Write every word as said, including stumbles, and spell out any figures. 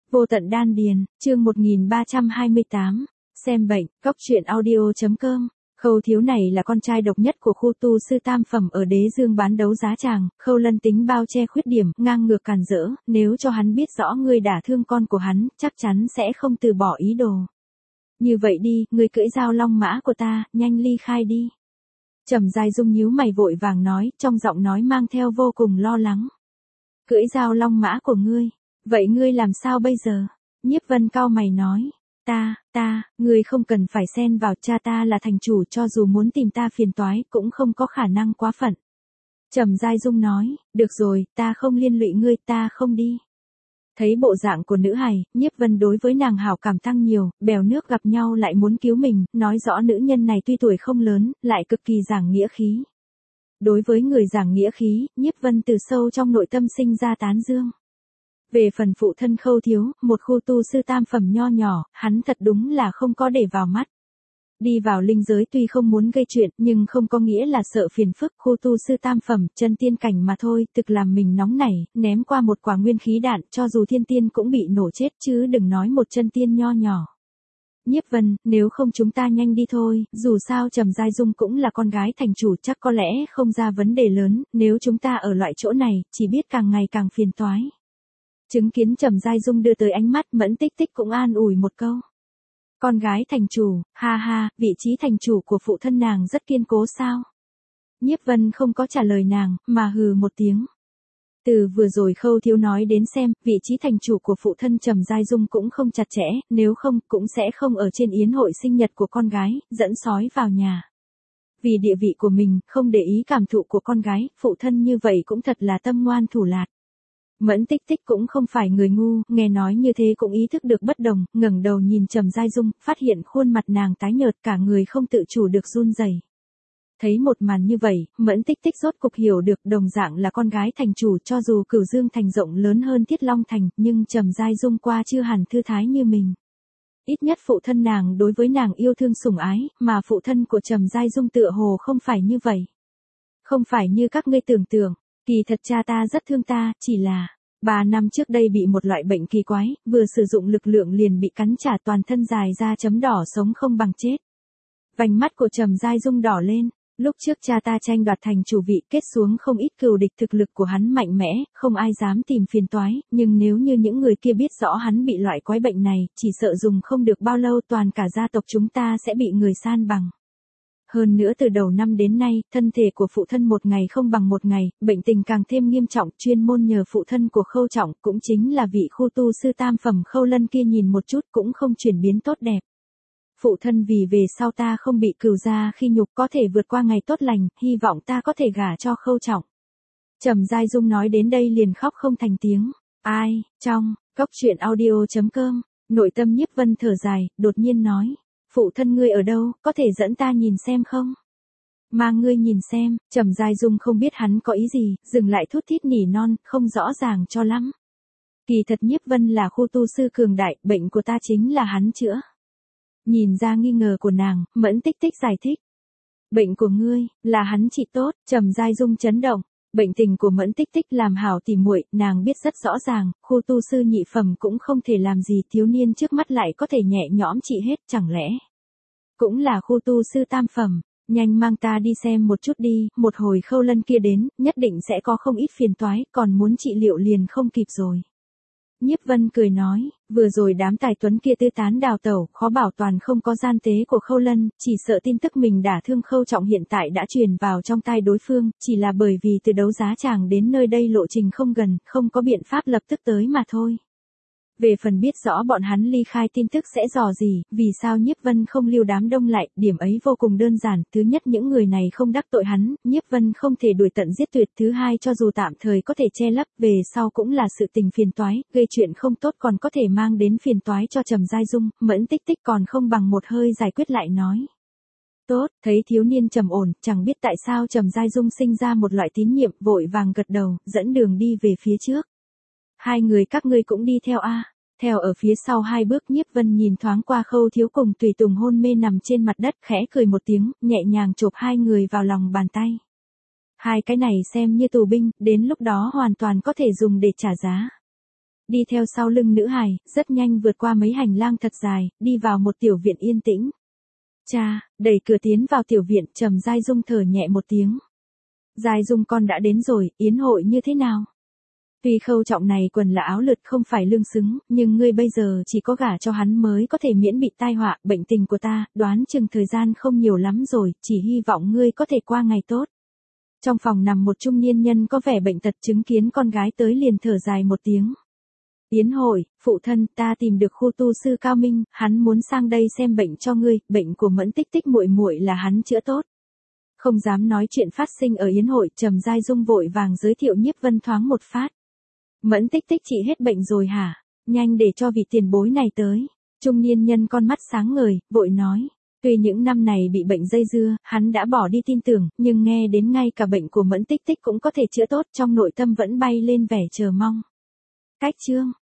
Vô tận đan điền, chương một nghìn ba trăm hai mươi tám, xem bệnh, cóc truyện audio.com. Khâu Thiếu này là con trai độc nhất của khu tu sư tam phẩm ở Đế Dương bán đấu giá tràng, Khâu Lân tính bao che khuyết điểm, ngang ngược càn rỡ, nếu cho hắn biết rõ ngươi đả thương con của hắn, chắc chắn sẽ không từ bỏ ý đồ. Như vậy đi, ngươi cưỡi dao long mã của ta, nhanh ly khai đi. Trầm Giai Dung nhíu mày vội vàng nói, trong giọng nói mang theo vô cùng lo lắng. Cưỡi dao long mã của ngươi, vậy ngươi làm sao bây giờ? Nhiếp Vân cau mày nói. Ta, ta, ngươi không cần phải xen vào, cha ta là thành chủ, cho dù muốn tìm ta phiền toái cũng không có khả năng quá phận. Trầm Giai Dung nói, được rồi, ta không liên lụy ngươi, ta không đi. Thấy bộ dạng của nữ hài, Nhiếp Vân đối với nàng hảo cảm tăng nhiều, bèo nước gặp nhau lại muốn cứu mình, nói rõ nữ nhân này tuy tuổi không lớn, lại cực kỳ giảng nghĩa khí. Đối với người giảng nghĩa khí, Nhiếp Vân từ sâu trong nội tâm sinh ra tán dương. Về phần phụ thân Khâu Thiếu, một khu tu sư tam phẩm nho nhỏ, hắn thật đúng là không có để vào mắt. Đi vào linh giới tuy không muốn gây chuyện, nhưng không có nghĩa là sợ phiền phức, khu tu sư tam phẩm, chân tiên cảnh mà thôi, thực làm mình nóng nảy, ném qua một quả nguyên khí đạn, cho dù thiên tiên cũng bị nổ chết chứ đừng nói một chân tiên nho nhỏ. Nhiếp Vân, nếu không chúng ta nhanh đi thôi, dù sao Trầm Giai Dung cũng là con gái thành chủ, chắc có lẽ không ra vấn đề lớn, nếu chúng ta ở loại chỗ này, chỉ biết càng ngày càng phiền toái. Chứng kiến Trầm Giai Dung đưa tới ánh mắt, Mẫn Tích Tích cũng an ủi một câu. Con gái thành chủ, ha ha, vị trí thành chủ của phụ thân nàng rất kiên cố sao? Nhiếp Vân không có trả lời nàng, mà hừ một tiếng. Từ vừa rồi Khâu Thiếu nói đến xem, vị trí thành chủ của phụ thân Trầm Giai Dung cũng không chặt chẽ, nếu không, cũng sẽ không ở trên yến hội sinh nhật của con gái, dẫn sói vào nhà. Vì địa vị của mình, không để ý cảm thụ của con gái, phụ thân như vậy cũng thật là tâm ngoan thủ lạt. Mẫn Tích Tích cũng không phải người ngu, nghe nói như thế cũng ý thức được bất đồng, ngẩng đầu nhìn Trầm Giai Dung, phát hiện khuôn mặt nàng tái nhợt, cả người không tự chủ được run rẩy. Thấy một màn như vậy, Mẫn Tích Tích rốt cục hiểu được, đồng dạng là con gái thành chủ, cho dù Cửu Dương thành rộng lớn hơn Thiết Long thành, nhưng Trầm Giai Dung qua chưa hẳn thư thái như mình. Ít nhất phụ thân nàng đối với nàng yêu thương sủng ái, mà phụ thân của Trầm Giai Dung tựa hồ không phải như vậy. Không phải như các ngươi tưởng tượng. Kỳ thật cha ta rất thương ta, chỉ là, ba năm trước đây bị một loại bệnh kỳ quái, vừa sử dụng lực lượng liền bị cắn trả, toàn thân dài ra chấm đỏ, sống không bằng chết. Vành mắt của Trầm Giai Dung đỏ lên, lúc trước cha ta tranh đoạt thành chủ vị, kết xuống không ít cừu địch, thực lực của hắn mạnh mẽ, không ai dám tìm phiền toái, nhưng nếu như những người kia biết rõ hắn bị loại quái bệnh này, chỉ sợ dùng không được bao lâu toàn cả gia tộc chúng ta sẽ bị người san bằng. Hơn nữa từ đầu năm đến nay, thân thể của phụ thân một ngày không bằng một ngày, bệnh tình càng thêm nghiêm trọng, chuyên môn nhờ phụ thân của Khâu Trọng, cũng chính là vị khu tu sư tam phẩm Khâu Lân kia nhìn một chút cũng không chuyển biến tốt đẹp. Phụ thân vì về sau ta không bị cừu gia khi nhục, có thể vượt qua ngày tốt lành, hy vọng ta có thể gả cho Khâu Trọng. Trầm Giai Dung nói đến đây liền khóc không thành tiếng. Ai, trong, cóc truyện audio.com, nội tâm Nhiếp Vân thở dài, đột nhiên nói. Phụ thân ngươi ở đâu, có thể dẫn ta nhìn xem không? Mang ngươi nhìn xem, Trầm Giai Dung không biết hắn có ý gì, dừng lại thút thít nỉ non, không rõ ràng cho lắm. Kỳ thật Nhiếp Vân là khu tu sư cường đại, bệnh của ta chính là hắn chữa. Nhìn ra nghi ngờ của nàng, Mẫn Tích Tích giải thích. Bệnh của ngươi, là hắn trị tốt, Trầm Giai Dung chấn động. Bệnh tình của Mẫn Tích Tích làm hảo tỉ muội, nàng biết rất rõ ràng, khu tu sư nhị phẩm cũng không thể làm gì, thiếu niên trước mắt lại có thể nhẹ nhõm trị hết, chẳng lẽ cũng là khu tu sư tam phẩm. Nhanh mang ta đi xem một chút đi, một hồi Khâu Lân kia đến, nhất định sẽ có không ít phiền toái, còn muốn trị liệu liền không kịp rồi. Nhiếp Vân cười nói, vừa rồi đám tài tuấn kia tư tán đào tẩu, khó bảo toàn không có gian tế của Khâu Lân, chỉ sợ tin tức mình đả thương Khâu Trọng hiện tại đã truyền vào trong tai đối phương, chỉ là bởi vì từ đấu giá tràng đến nơi đây lộ trình không gần, không có biện pháp lập tức tới mà thôi. Về phần biết rõ bọn hắn ly khai tin tức sẽ dò gì, vì sao Nhiếp Vân không lưu đám đông lại, điểm ấy vô cùng đơn giản, thứ nhất những người này không đắc tội hắn, Nhiếp Vân không thể đuổi tận giết tuyệt, thứ hai cho dù tạm thời có thể che lấp, về sau cũng là sự tình phiền toái, gây chuyện không tốt còn có thể mang đến phiền toái cho Trầm Giai Dung, Mẫn Tích Tích còn không bằng một hơi giải quyết lại nói. Tốt, thấy thiếu niên trầm ổn, chẳng biết tại sao Trầm Giai Dung sinh ra một loại tín nhiệm, vội vàng gật đầu, dẫn đường đi về phía trước. Hai người các ngươi cũng đi theo a. Theo ở phía sau hai bước, Nhiếp Vân nhìn thoáng qua Khâu Thiếu cùng tùy tùng hôn mê nằm trên mặt đất, khẽ cười một tiếng, nhẹ nhàng chộp hai người vào lòng bàn tay. Hai cái này xem như tù binh, đến lúc đó hoàn toàn có thể dùng để trả giá. đi theo sau lưng nữ hài, rất nhanh vượt qua mấy hành lang thật dài, đi vào một tiểu viện yên tĩnh. Cha, đẩy cửa tiến vào tiểu viện, Trầm Giai Dung thở nhẹ một tiếng. Giai Dung con đã đến rồi, yến hội như thế nào? Tuy Khâu Trọng này quần là áo lượt không phải lương xứng, nhưng ngươi bây giờ chỉ có gả cho hắn mới có thể miễn bị tai họa, bệnh tình của ta, đoán chừng thời gian không nhiều lắm rồi, chỉ hy vọng ngươi có thể qua ngày tốt. Trong phòng nằm một trung niên nhân có vẻ bệnh tật, chứng kiến con gái tới liền thở dài một tiếng. Yến hội, phụ thân, ta tìm được khu tu sư Cao Minh, hắn muốn sang đây xem bệnh cho ngươi, bệnh của Mẫn Tích Tích muội muội là hắn chữa tốt. Không dám nói chuyện phát sinh ở yến hội, Trầm Giai Dung vội vàng giới thiệu Nhiếp Vân thoáng một phát. Mẫn Tích Tích trị hết bệnh rồi hả? Nhanh để cho vị tiền bối này tới. Trung niên nhân con mắt sáng ngời, vội nói. Tuy những năm này bị bệnh dây dưa, hắn đã bỏ đi tin tưởng, nhưng nghe đến ngay cả bệnh của Mẫn Tích Tích cũng có thể chữa tốt, trong nội tâm vẫn bay lên vẻ chờ mong. Cách chương